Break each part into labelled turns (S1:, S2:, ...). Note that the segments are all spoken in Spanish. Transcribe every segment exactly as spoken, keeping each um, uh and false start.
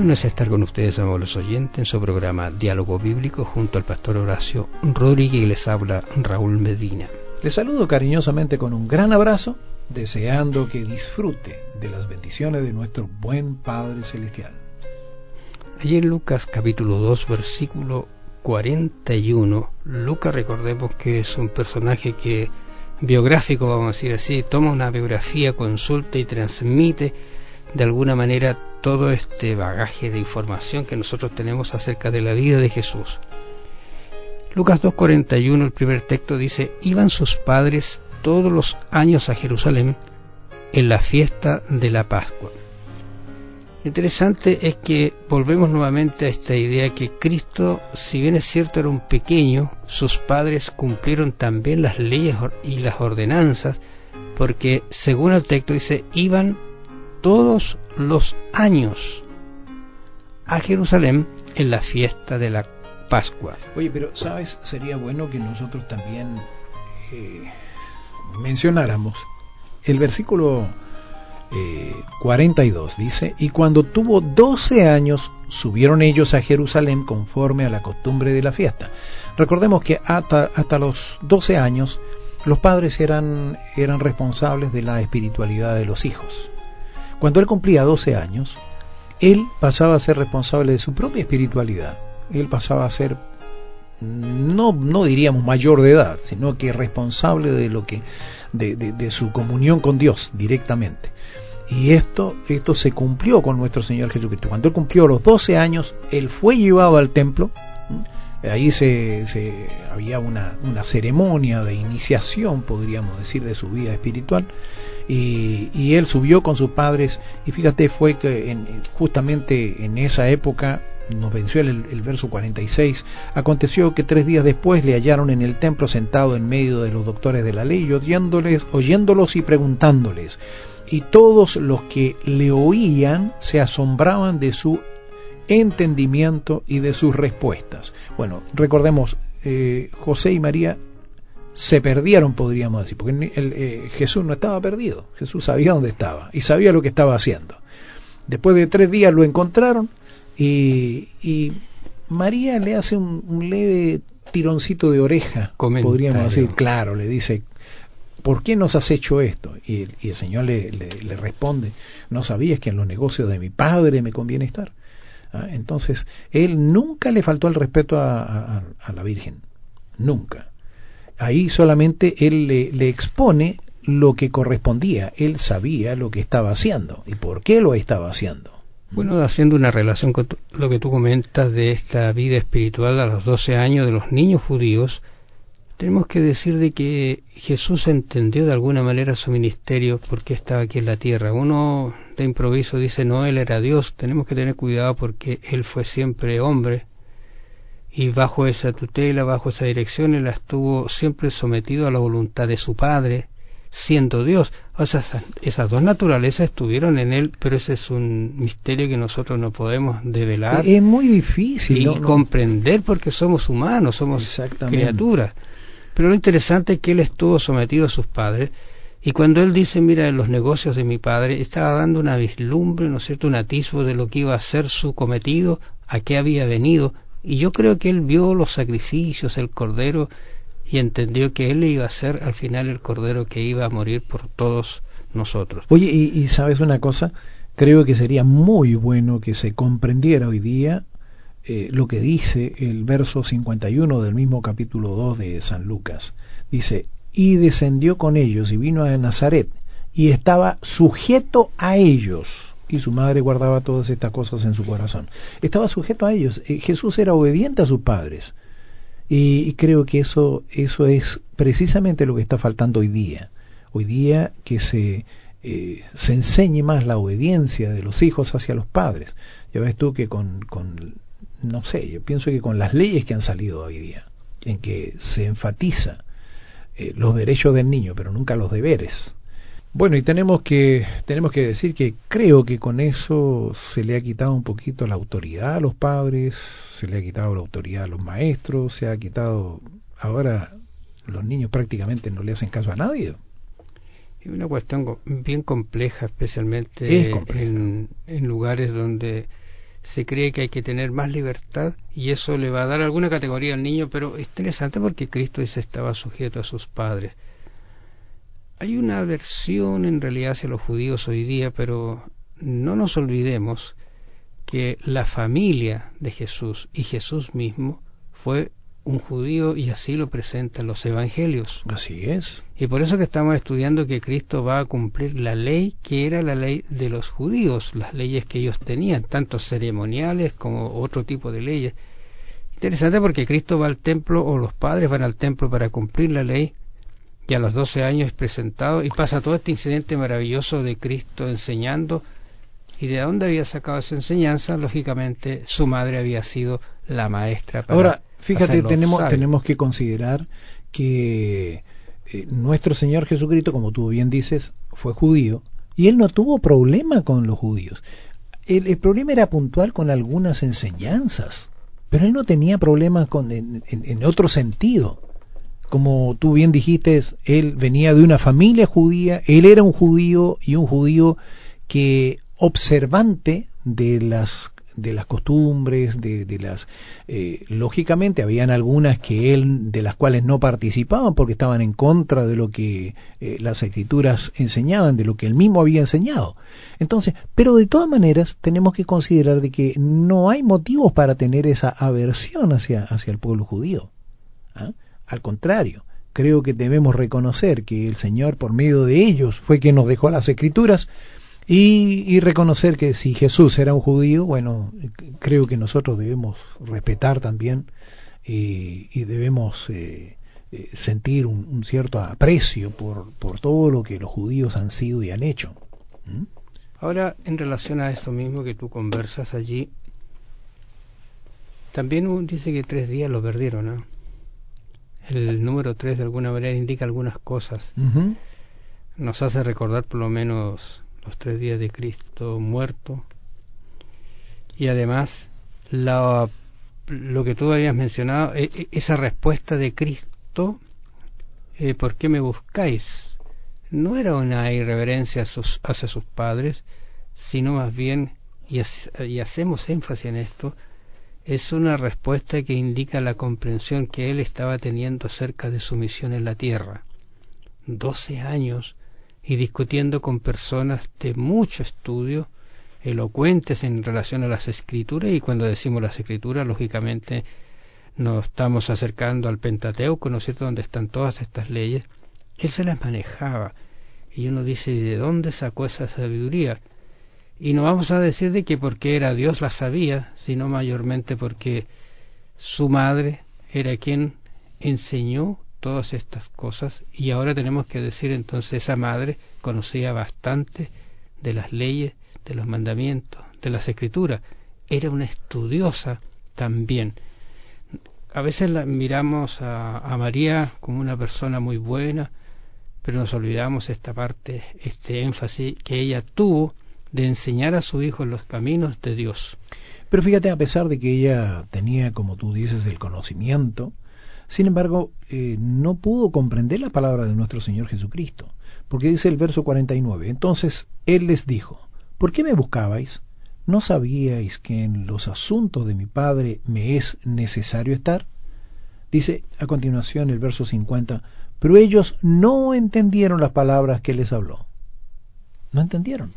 S1: bueno es estar con ustedes, amables oyentes, en su programa Diálogo Bíblico junto al pastor Horacio Rodríguez, y les habla Raúl Medina.
S2: Les saludo cariñosamente con un gran abrazo, deseando que disfrute de las bendiciones de nuestro buen Padre Celestial.
S1: Allí en Lucas capítulo dos, versículo cuarenta y uno, Lucas, recordemos que es un personaje que, biográfico, vamos a decir así, toma una biografía, consulta y transmite de alguna manera todo este bagaje de información que nosotros tenemos acerca de la vida de Jesús. Lucas dos cuarenta y uno, el primer texto dice: iban sus padres todos los años a Jerusalén en la fiesta de la Pascua. Interesante es que volvemos nuevamente a esta idea que Cristo, si bien es cierto era un pequeño, sus padres cumplieron también las leyes y las ordenanzas, porque según el texto dice, iban todos los años a Jerusalén en la fiesta de la Pascua.
S2: Oye, pero sabes, sería bueno que nosotros también eh, mencionáramos el versículo eh, cuarenta y dos, dice: y cuando tuvo doce años subieron ellos a Jerusalén conforme a la costumbre de la fiesta. Recordemos que hasta, hasta los doce años los padres eran, eran responsables de la espiritualidad de los hijos. Cuando él cumplía doce años, él pasaba a ser responsable de su propia espiritualidad. Él pasaba a ser, no, no diríamos mayor de edad, sino que responsable de lo que, de, de, de su comunión con Dios directamente. Y esto, esto se cumplió con nuestro Señor Jesucristo. Cuando él cumplió los doce años, él fue llevado al templo. Ahí se, se había una, una ceremonia de iniciación, podríamos decir, de su vida espiritual. Y, y él subió con sus padres, y fíjate, fue que en, justamente en esa época, nos venció el, el verso cuarenta y seis, aconteció que tres días después le hallaron en el templo sentado en medio de los doctores de la ley, y oyéndoles, oyéndolos y preguntándoles, y todos los que le oían se asombraban de su entendimiento y de sus respuestas. Bueno, recordemos, eh, José y María se perdieron, podríamos decir, porque el, eh, Jesús no estaba perdido. Jesús sabía dónde estaba y sabía lo que estaba haciendo. Después de tres días lo encontraron, y, y María le hace un, un leve tironcito de oreja, comentario, podríamos decir. Claro, le dice: ¿por qué nos has hecho esto? Y, y el Señor le, le, le responde: ¿no sabías que en los negocios de mi Padre me conviene estar? ¿Ah? Entonces, él nunca le faltó el respeto a, a, a la Virgen, nunca. Ahí solamente él le, le expone lo que correspondía. Él sabía lo que estaba haciendo y por qué lo estaba haciendo.
S1: Bueno, haciendo una relación con lo que tú comentas de esta vida espiritual a los doce años de los niños judíos, tenemos que decir de que Jesús entendió de alguna manera su ministerio porque estaba aquí en la tierra. Uno de improviso dice: no, él era Dios. Tenemos que tener cuidado porque él fue siempre hombre, y bajo esa tutela, bajo esa dirección, él estuvo siempre sometido a la voluntad de su Padre, siendo Dios. O sea, esas, esas dos naturalezas estuvieron en él, pero ese es un misterio que nosotros no podemos develar.
S2: Es muy difícil.
S1: Y
S2: ¿no? no.
S1: comprender, porque somos humanos, somos criaturas. Pero lo interesante es que él estuvo sometido a sus padres, y cuando él dice: mira, en los negocios de mi Padre, estaba dando una vislumbre, ¿no es cierto?, un atisbo de lo que iba a ser su cometido, a qué había venido. Y yo creo que él vio los sacrificios, el cordero, y entendió que él iba a ser al final el cordero que iba a morir por todos nosotros.
S2: Oye, y, y ¿sabes una cosa? Creo que sería muy bueno que se comprendiera hoy día eh, lo que dice el verso cincuenta y uno del mismo capítulo dos de San Lucas. Dice: y descendió con ellos y vino a Nazaret, y estaba sujeto a ellos. Y su madre guardaba todas estas cosas en su corazón. Estaba sujeto a ellos. Eh, Jesús era obediente a sus padres. Y, y creo que eso, eso es precisamente lo que está faltando hoy día. Hoy día que se, eh, se enseñe más la obediencia de los hijos hacia los padres. Ya ves tú que con, con, no sé, yo pienso que con las leyes que han salido hoy día, en que se enfatiza eh, los derechos del niño, pero nunca los deberes. Bueno, y tenemos que tenemos que decir que creo que con eso se le ha quitado un poquito la autoridad a los padres, se le ha quitado la autoridad a los maestros, se ha quitado... Ahora los niños prácticamente no le hacen caso a nadie.
S1: Es una cuestión bien compleja, especialmente compleja. En, en lugares donde se cree que hay que tener más libertad y eso le va a dar alguna categoría al niño, pero es interesante porque Cristo dice estaba sujeto a sus padres. Hay una aversión en realidad hacia los judíos hoy día, pero no nos olvidemos que la familia de Jesús y Jesús mismo fue un judío y así lo presentan los evangelios.
S2: Así es.
S1: Y por eso que estamos estudiando que Cristo va a cumplir la ley que era la ley de los judíos, las leyes que ellos tenían, tanto ceremoniales como otro tipo de leyes. Interesante porque Cristo va al templo, o los padres van al templo para cumplir la ley, y a los doce años es presentado y pasa todo este incidente maravilloso de Cristo enseñando. ¿Y de dónde había sacado esa enseñanza? Lógicamente su madre había sido la maestra para
S2: Ahora, fíjate, tenemos,
S1: sabio.
S2: tenemos que considerar que eh, nuestro Señor Jesucristo, como tú bien dices, fue judío, y Él no tuvo problema con los judíos. El, el problema era puntual con algunas enseñanzas, pero Él no tenía problemas con, en, en, en otro sentido. Como tú bien dijiste, Él venía de una familia judía, Él era un judío, y un judío que observante de las de las costumbres, de, de las eh, lógicamente habían algunas que él de las cuales no participaban porque estaban en contra de lo que eh, las escrituras enseñaban, de lo que él mismo había enseñado. Entonces, pero de todas maneras tenemos que considerar de que no hay motivos para tener esa aversión hacia hacia el pueblo judío. ¿Ah? Al contrario, creo que debemos reconocer que el Señor por medio de ellos fue quien nos dejó las escrituras. Y, y reconocer que si Jesús era un judío, bueno, creo que nosotros debemos respetar también eh, y debemos eh, eh, sentir un, un cierto aprecio por, por todo lo que los judíos han sido y han hecho. ¿Mm?
S1: Ahora, en relación a esto mismo que tú conversas allí, también dice que tres días lo perdieron, ¿no? El número tres de alguna manera indica algunas cosas.
S2: Uh-huh.
S1: Nos hace recordar por lo menos los tres días de Cristo muerto, y además la, lo que tú habías mencionado, e, esa respuesta de Cristo, eh, ¿por qué me buscáis? No era una irreverencia a sus, hacia sus padres, sino más bien, y, y hacemos énfasis en esto, es una respuesta que indica la comprensión que él estaba teniendo acerca de su misión en la tierra. Doce años y discutiendo con personas de mucho estudio, elocuentes en relación a las escrituras, y cuando decimos las escrituras, lógicamente nos estamos acercando al Pentateuco, ¿no es cierto?, donde están todas estas leyes. Él se las manejaba, y uno dice, ¿de dónde sacó esa sabiduría? Y no vamos a decir de que porque era Dios la sabía, sino mayormente porque su madre era quien enseñó todas estas cosas, y ahora tenemos que decir entonces esa madre conocía bastante de las leyes, de los mandamientos, de las escrituras, era una estudiosa también. A veces la miramos a, a María como una persona muy buena, pero nos olvidamos esta parte, este énfasis que ella tuvo de enseñar a su hijo los caminos de Dios.
S2: Pero fíjate, a pesar de que ella tenía, como tú dices, el conocimiento, sin embargo, eh, no pudo comprender la palabra de nuestro Señor Jesucristo, porque dice el verso cuarenta y nueve, entonces Él les dijo, ¿por qué me buscabais? ¿No sabíais que en los asuntos de mi Padre me es necesario estar? Dice a continuación el verso cincuenta, pero ellos no entendieron las palabras que les habló. No entendieron.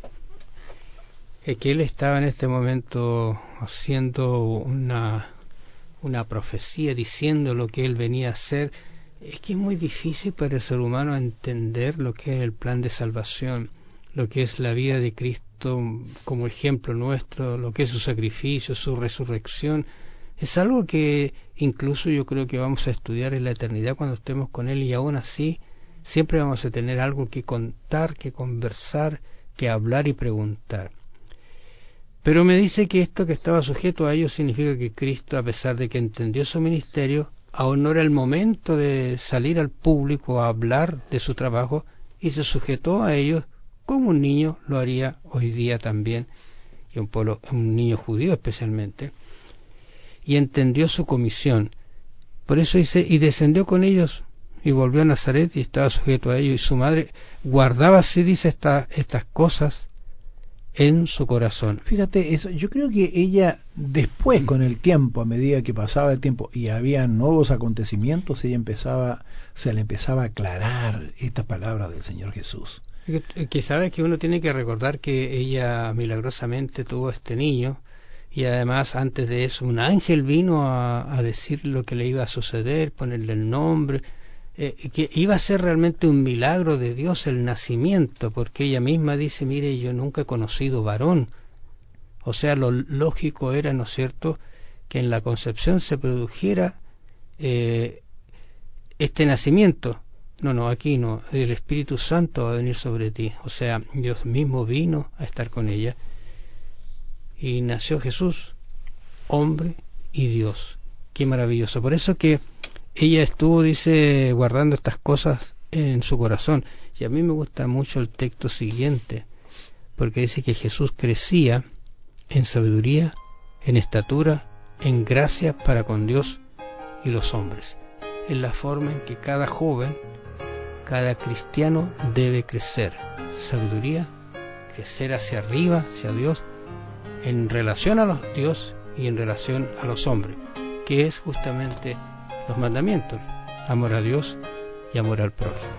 S1: Es que Él estaba en este momento haciendo una... una profecía, diciendo lo que él venía a hacer. Es que es muy difícil para el ser humano entender lo que es el plan de salvación, lo que es la vida de Cristo como ejemplo nuestro, lo que es su sacrificio, su resurrección. Es algo que incluso yo creo que vamos a estudiar en la eternidad cuando estemos con Él, y aún así siempre vamos a tener algo que contar, que conversar, que hablar y preguntar. Pero me dice que esto que estaba sujeto a ellos significa que Cristo, a pesar de que entendió su ministerio, aún no era el momento de salir al público a hablar de su trabajo, y se sujetó a ellos como un niño lo haría hoy día también, y un pueblo, un niño judío especialmente, y entendió su comisión. Por eso dice, y descendió con ellos, y volvió a Nazaret, y estaba sujeto a ellos, y su madre guardaba, así dice, esta, estas cosas, en su corazón.
S2: Fíjate, eso, yo creo que ella después, con el tiempo, a medida que pasaba el tiempo y había nuevos acontecimientos, ella empezaba, se le empezaba a aclarar esta palabra del Señor Jesús.
S1: Que, que sabes que uno tiene que recordar que ella milagrosamente tuvo este niño, y además antes de eso un ángel vino a, a decir lo que le iba a suceder, ponerle el nombre, eh, que iba a ser realmente un milagro de Dios el nacimiento, porque ella misma dice, mire, yo nunca he conocido varón. O sea, lo lógico era, ¿no es cierto?, que en la concepción se produjera eh, este nacimiento. No, no, aquí no, el Espíritu Santo va a venir sobre ti. O sea, Dios mismo vino a estar con ella. Y nació Jesús, hombre y Dios. Qué maravilloso. Por eso que ella estuvo, dice, guardando estas cosas en su corazón. Y a mí me gusta mucho el texto siguiente, porque dice que Jesús crecía en sabiduría, en estatura, en gracia para con Dios y los hombres. Es la forma en que cada joven, cada cristiano debe crecer. Sabiduría, crecer hacia arriba, hacia Dios, en relación a los Dios y en relación a los hombres, que es justamente los mandamientos: amor a Dios y amor al prójimo.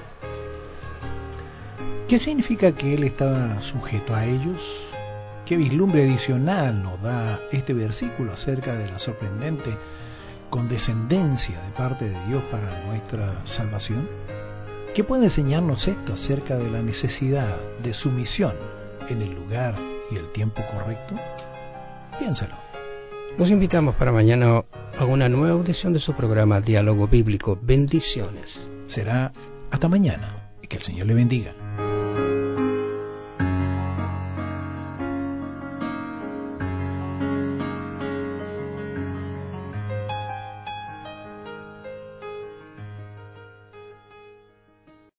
S2: ¿Qué significa que él estaba sujeto a ellos? ¿Qué vislumbre adicional nos da este versículo acerca de la sorprendente condescendencia de parte de Dios para nuestra salvación? ¿Qué puede enseñarnos esto acerca de la necesidad de sumisión en el lugar y el tiempo correcto? Piénsalo.
S1: Los invitamos para mañana a una nueva audición de su programa Diálogo Bíblico. Bendiciones.
S2: Será hasta mañana y que el Señor le bendiga.